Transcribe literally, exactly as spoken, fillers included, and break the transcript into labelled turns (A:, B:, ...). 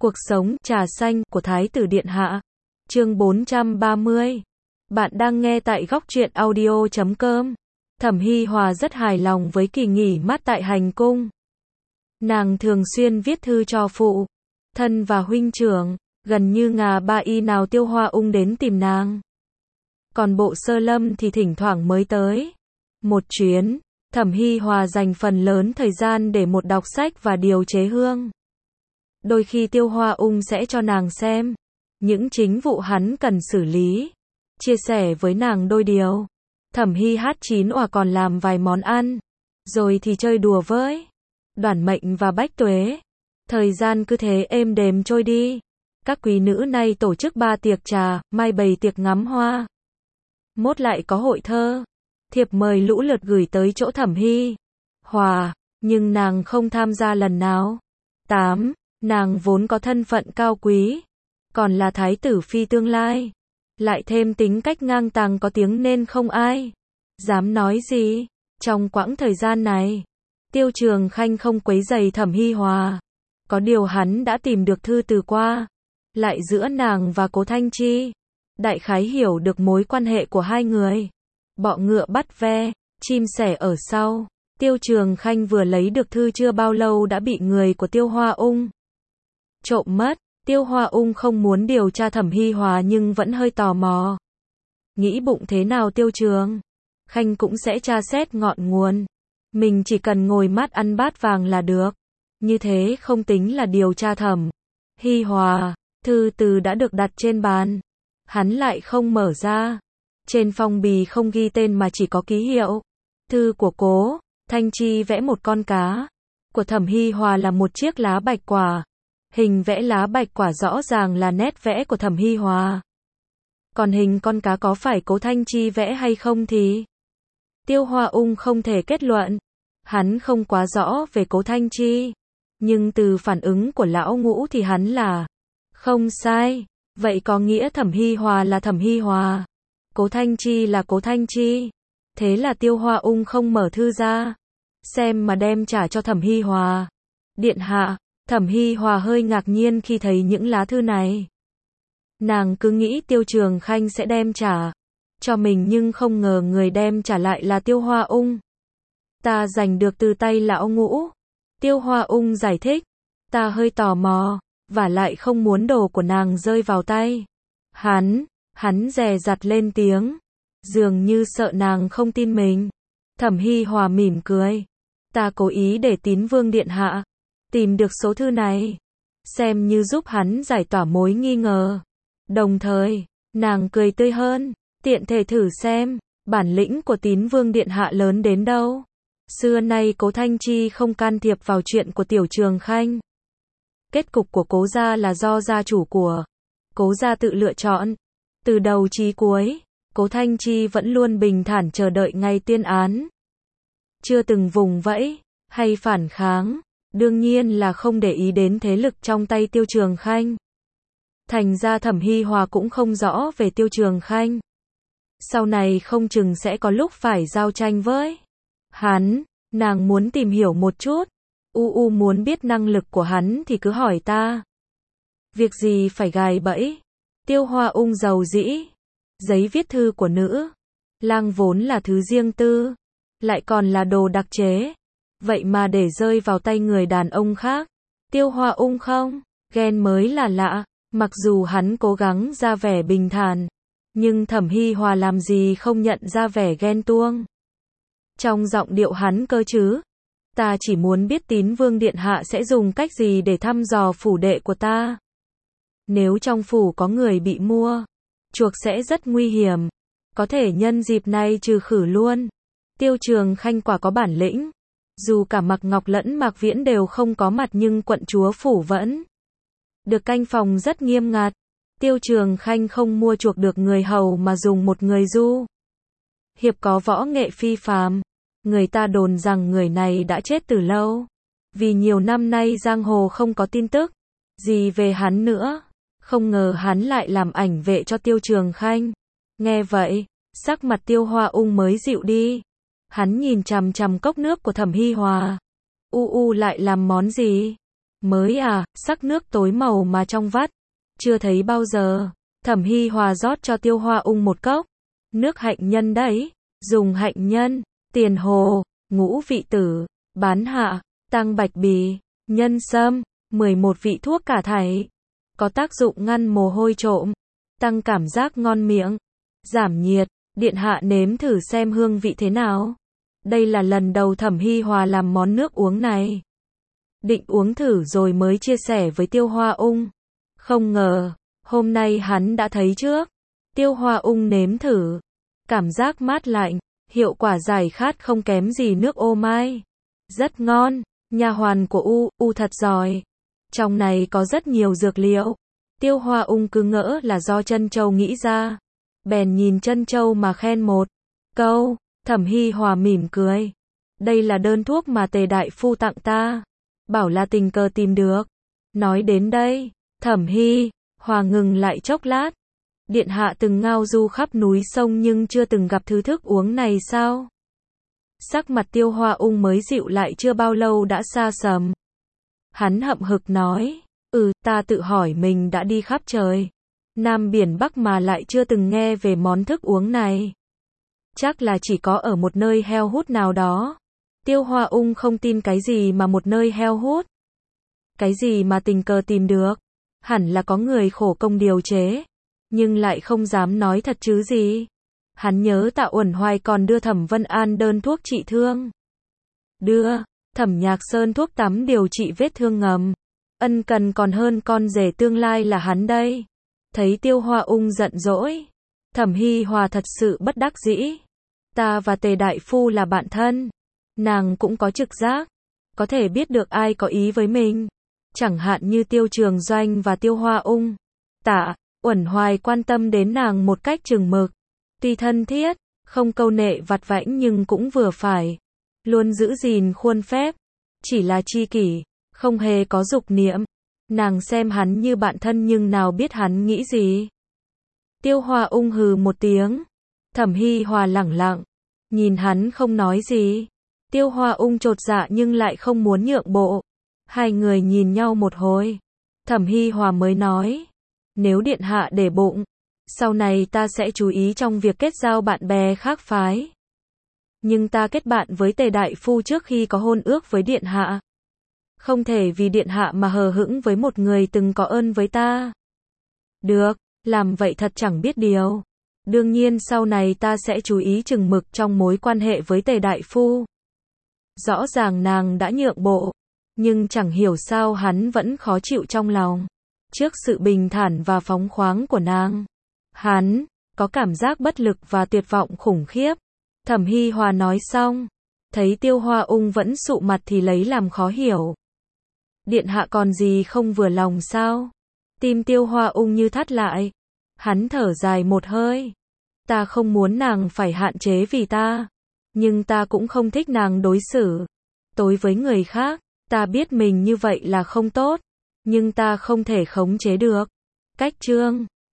A: Cuộc sống trà xanh của Thái tử Điện Hạ. Chương bốn trăm ba mươi. Bạn đang nghe tại góc truyện audio chấm com. Thẩm Hi Hòa rất hài lòng với kỳ nghỉ mát tại hành cung. Nàng thường xuyên viết thư cho phụ thân và huynh trưởng, gần như ngà ba y nào Tiêu Hoa Ung đến tìm nàng. Còn Bộ Sơ Lâm thì thỉnh thoảng mới tới một chuyến. Thẩm Hi Hòa dành phần lớn thời gian để một đọc sách và điều chế hương. Đôi khi Tiêu Hoa Ung sẽ cho nàng xem những chính vụ hắn cần xử lý, chia sẻ với nàng đôi điều. Thẩm Hi hát chín òa còn làm vài món ăn, rồi thì chơi đùa với Đoản Mệnh và Bách Tuế. Thời gian cứ thế êm đềm trôi đi. Các quý nữ nay tổ chức ba tiệc trà, mai bày tiệc ngắm hoa. Mốt lại có hội thơ. Thiệp mời lũ lượt gửi tới chỗ Thẩm Hi Hòa, nhưng nàng không tham gia lần nào. tám. Nàng vốn có thân phận cao quý, còn là thái tử phi tương lai, lại thêm tính cách ngang tàng có tiếng nên không ai dám nói gì. Trong quãng thời gian này, Tiêu Trường Khanh không quấy rầy Thẩm Hi Hòa. Có điều hắn đã tìm được thư từ qua lại giữa nàng và Cố Thanh Chi, đại khái hiểu được mối quan hệ của hai người. Bọ ngựa bắt ve, chim sẻ ở sau. Tiêu Trường Khanh vừa lấy được thư chưa bao lâu đã bị người của Tiêu Hoa Ung trộm mất. Tiêu Hoa Ung không muốn điều tra Thẩm Hi Hòa nhưng vẫn hơi tò mò. Nghĩ bụng thế nào Tiêu Trường Khanh cũng sẽ tra xét ngọn nguồn. Mình chỉ cần ngồi mát ăn bát vàng là được. Như thế không tính là điều tra Thẩm Hi Hòa. Thư từ đã được đặt trên bàn. Hắn lại không mở ra. Trên phong bì không ghi tên mà chỉ có ký hiệu. Thư của Cố Thanh Chi vẽ một con cá. Của Thẩm Hi Hòa là một chiếc lá bạch quả. Hình vẽ lá bạch quả rõ ràng là nét vẽ của Thẩm Hi Hòa. Còn hình con cá có phải Cố Thanh Chi vẽ hay không thì Tiêu Hoa Ung không thể kết luận. Hắn không quá rõ về Cố Thanh Chi, nhưng từ phản ứng của lão Ngũ thì hắn là không sai. Vậy có nghĩa Thẩm Hi Hòa là Thẩm Hi Hòa, Cố Thanh Chi là Cố Thanh Chi. Thế là Tiêu Hoa Ung không mở thư ra xem mà đem trả cho Thẩm Hi Hòa. Điện hạ. Thẩm Hi Hòa hơi ngạc nhiên khi thấy những lá thư này. Nàng cứ nghĩ Tiêu Trường Khanh sẽ đem trả cho mình nhưng không ngờ người đem trả lại là Tiêu Hoa Ung. Ta giành được từ tay lão Ngũ. Tiêu Hoa Ung giải thích. Ta hơi tò mò, và lại không muốn đồ của nàng rơi vào tay hắn. Hắn dè dặt lên tiếng, dường như sợ nàng không tin mình. Thẩm Hi Hòa mỉm cười. Ta cố ý để Tín Vương Điện Hạ tìm được số thư này, xem như giúp hắn giải tỏa mối nghi ngờ. Đồng thời, nàng cười tươi hơn, tiện thể thử xem, bản lĩnh của Tín Vương Điện Hạ lớn đến đâu. Xưa nay Cố Thanh Chi không can thiệp vào chuyện của Tiểu Trường Khanh. Kết cục của Cố gia là do gia chủ của Cố gia tự lựa chọn. Từ đầu chí cuối, Cố Thanh Chi vẫn luôn bình thản chờ đợi ngày tuyên án. Chưa từng vùng vẫy, hay phản kháng. Đương nhiên là không để ý đến thế lực trong tay Tiêu Trường Khanh. Thành ra Thẩm Hi Hòa cũng không rõ về Tiêu Trường Khanh. Sau này không chừng sẽ có lúc phải giao tranh với hắn. Nàng muốn tìm hiểu một chút. U U muốn biết năng lực của hắn thì cứ hỏi ta. Việc gì phải gài bẫy. Tiêu Hoa Ung giàu dĩ. Giấy viết thư của nữ lang vốn là thứ riêng tư, lại còn là đồ đặc chế. Vậy mà để rơi vào tay người đàn ông khác. Tiêu Hoa Ung không ghen mới là lạ. Mặc dù hắn cố gắng ra vẻ bình thản, nhưng Thẩm Hi Hòa làm gì không nhận ra vẻ ghen tuông trong giọng điệu hắn cơ chứ. Ta chỉ muốn biết Tín Vương Điện Hạ sẽ dùng cách gì để thăm dò phủ đệ của ta. Nếu trong phủ có người bị mua chuộc sẽ rất nguy hiểm. Có thể nhân dịp này trừ khử luôn. Tiêu Trường Khanh quả có bản lĩnh. Dù cả Mạc Ngọc lẫn Mạc Viễn đều không có mặt nhưng quận chúa phủ vẫn được canh phòng rất nghiêm ngặt. Tiêu Trường Khanh không mua chuộc được người hầu mà dùng một người du hiệp có võ nghệ phi phàm. Người ta đồn rằng người này đã chết từ lâu, vì nhiều năm nay giang hồ không có tin tức gì về hắn nữa. Không ngờ hắn lại làm ảnh vệ cho Tiêu Trường Khanh. Nghe vậy, sắc mặt Tiêu Hoa Ung mới dịu đi. Hắn nhìn chằm chằm cốc nước của Thẩm Hi Hòa. U U lại làm món gì? Mới à, sắc nước tối màu mà trong vắt. Chưa thấy bao giờ. Thẩm Hi Hòa rót cho Tiêu Hoa Ung một cốc. Nước hạnh nhân đấy. Dùng hạnh nhân, tiền hồ, ngũ vị tử, bán hạ, tăng bạch bì, nhân sâm, mười một vị thuốc cả thảy. Có tác dụng ngăn mồ hôi trộm, tăng cảm giác ngon miệng, giảm nhiệt. Điện hạ nếm thử xem hương vị thế nào. Đây là lần đầu Thẩm Hi Hòa làm món nước uống này. Định uống thử rồi mới chia sẻ với Tiêu Hoa Ung. Không ngờ, hôm nay hắn đã thấy trước. Tiêu Hoa Ung nếm thử. Cảm giác mát lạnh, hiệu quả giải khát không kém gì nước ô mai. Rất ngon, nha hoàn của U, U thật giỏi. Trong này có rất nhiều dược liệu. Tiêu Hoa Ung cứ ngỡ là do Trân Châu nghĩ ra. Bèn nhìn Trân Châu mà khen một câu. Thẩm Hi Hòa mỉm cười. Đây là đơn thuốc mà Tề đại phu tặng ta. Bảo là tình cờ tìm được. Nói đến đây, Thẩm Hi Hòa ngừng lại chốc lát. Điện hạ từng ngao du khắp núi sông nhưng chưa từng gặp thứ thức uống này sao? Sắc mặt Tiêu Hoa Ung mới dịu lại chưa bao lâu đã xa sầm. Hắn hậm hực nói, ừ, ta tự hỏi mình đã đi khắp trời Nam biển Bắc mà lại chưa từng nghe về món thức uống này. Chắc là chỉ có ở một nơi heo hút nào đó. Tiêu Hoa Ung không tin cái gì mà một nơi heo hút. Cái gì mà tình cờ tìm được. Hẳn là có người khổ công điều chế. Nhưng lại không dám nói thật chứ gì. Hắn nhớ Tạ Uẩn Hoài còn đưa Thẩm Vân An đơn thuốc trị thương. Đưa Thẩm Nhạc Sơn thuốc tắm điều trị vết thương ngầm. Ân cần còn hơn con rể tương lai là hắn đây. Thấy Tiêu Hoa Ung giận dỗi, Thẩm Hi Hòa thật sự bất đắc dĩ. Ta và Tề đại phu là bạn thân. Nàng cũng có trực giác. Có thể biết được ai có ý với mình. Chẳng hạn như Tiêu Trường Doanh và Tiêu Hoa Ung. Tạ Uẩn Hoài quan tâm đến nàng một cách chừng mực. Tuy thân thiết, không câu nệ vặt vãnh nhưng cũng vừa phải. Luôn giữ gìn khuôn phép. Chỉ là tri kỷ, không hề có dục niệm. Nàng xem hắn như bạn thân nhưng nào biết hắn nghĩ gì. Tiêu Hoa Ung hừ một tiếng. Thẩm Hi Hòa lẳng lặng. Nhìn hắn không nói gì. Tiêu Hoa Ung chột dạ nhưng lại không muốn nhượng bộ. Hai người nhìn nhau một hồi. Thẩm Hi Hòa mới nói. Nếu điện hạ để bụng, sau này ta sẽ chú ý trong việc kết giao bạn bè khác phái. Nhưng ta kết bạn với Tề đại phu trước khi có hôn ước với điện hạ. Không thể vì điện hạ mà hờ hững với một người từng có ơn với ta. Được, làm vậy thật chẳng biết điều. Đương nhiên sau này ta sẽ chú ý chừng mực trong mối quan hệ với Tề đại phu. Rõ ràng nàng đã nhượng bộ, nhưng chẳng hiểu sao hắn vẫn khó chịu trong lòng. Trước sự bình thản và phóng khoáng của nàng, hắn có cảm giác bất lực và tuyệt vọng khủng khiếp. Thẩm Hi Hòa nói xong, thấy Tiêu Hoa Ung vẫn sụ mặt thì lấy làm khó hiểu. Điện hạ còn gì không vừa lòng sao? Tim Tiêu Hoa Ung như thắt lại. Hắn thở dài một hơi. Ta không muốn nàng phải hạn chế vì ta. Nhưng ta cũng không thích nàng đối xử tối với người khác. Ta biết mình như vậy là không tốt. Nhưng ta không thể khống chế được. Cách chương